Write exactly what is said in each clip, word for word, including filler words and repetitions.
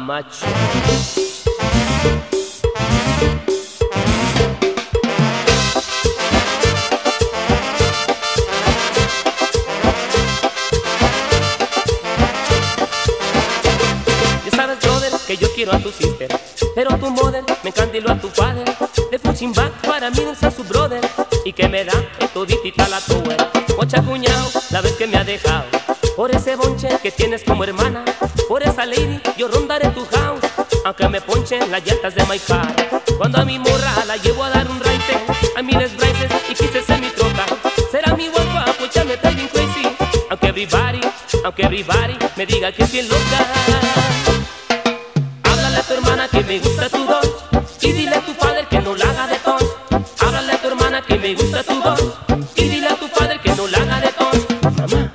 macho. Ya sabes, brother, que yo quiero a tu sister, pero tu mother me encandiló a tu padre. De pushing back para mí es a su brother, y que me da el toditita la tower. Mocha cuñao, la vez que me ha dejado, por ese bonche que tienes como hermana. Por esa lady yo rondaré tu house, aunque me ponchen las llantas de my car. Cuando a mi morra la llevo a dar un raite, a miles braces y quise ser mi troca. Será mi guapa, pues ya me trae bien crazy, aunque everybody, aunque everybody me diga que es bien loca. Háblale a tu hermana que me gusta tu voz, y dile a tu padre que no la haga de tos. Háblale a tu hermana que me gusta tu voz, y dile a tu padre que no la haga de tos. Mamá.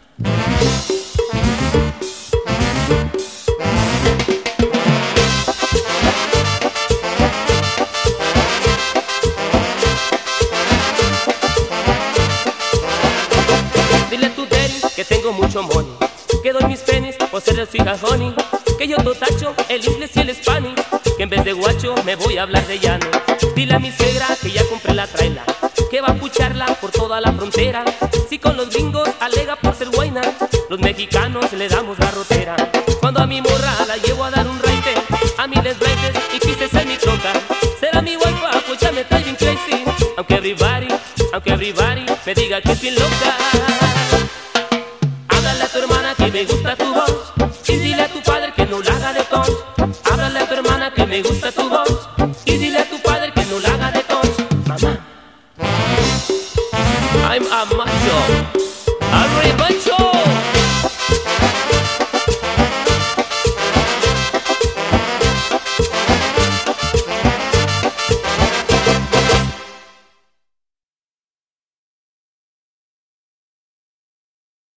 Dile a tu daddy que tengo mucho money, que doy mis pennies por ser el hija honey, que yo totacho el inglés y el spanish, que en vez de guacho me voy a hablar de llano. Dile a mi suegra que ya compré la traila, que va a pucharla por toda la frontera. Si con los gringos alega por ser buena, los mexicanos le damos garrotera. Cuando a mi morra la llevo a dar un raite, a miles braces y quise ser mi troca. Será mi guapa, pues ya me trae bien crazy, aunque everybody, aunque everybody me diga que es bien loca. Háblale a tu hermana que me gusta tu voz, y dile a tu padre que no la haga de tos. Háblale a tu hermana que me gusta tu voz, y dile a tu padre que no la haga de tos. Mamá. I'm a macho, a re macho.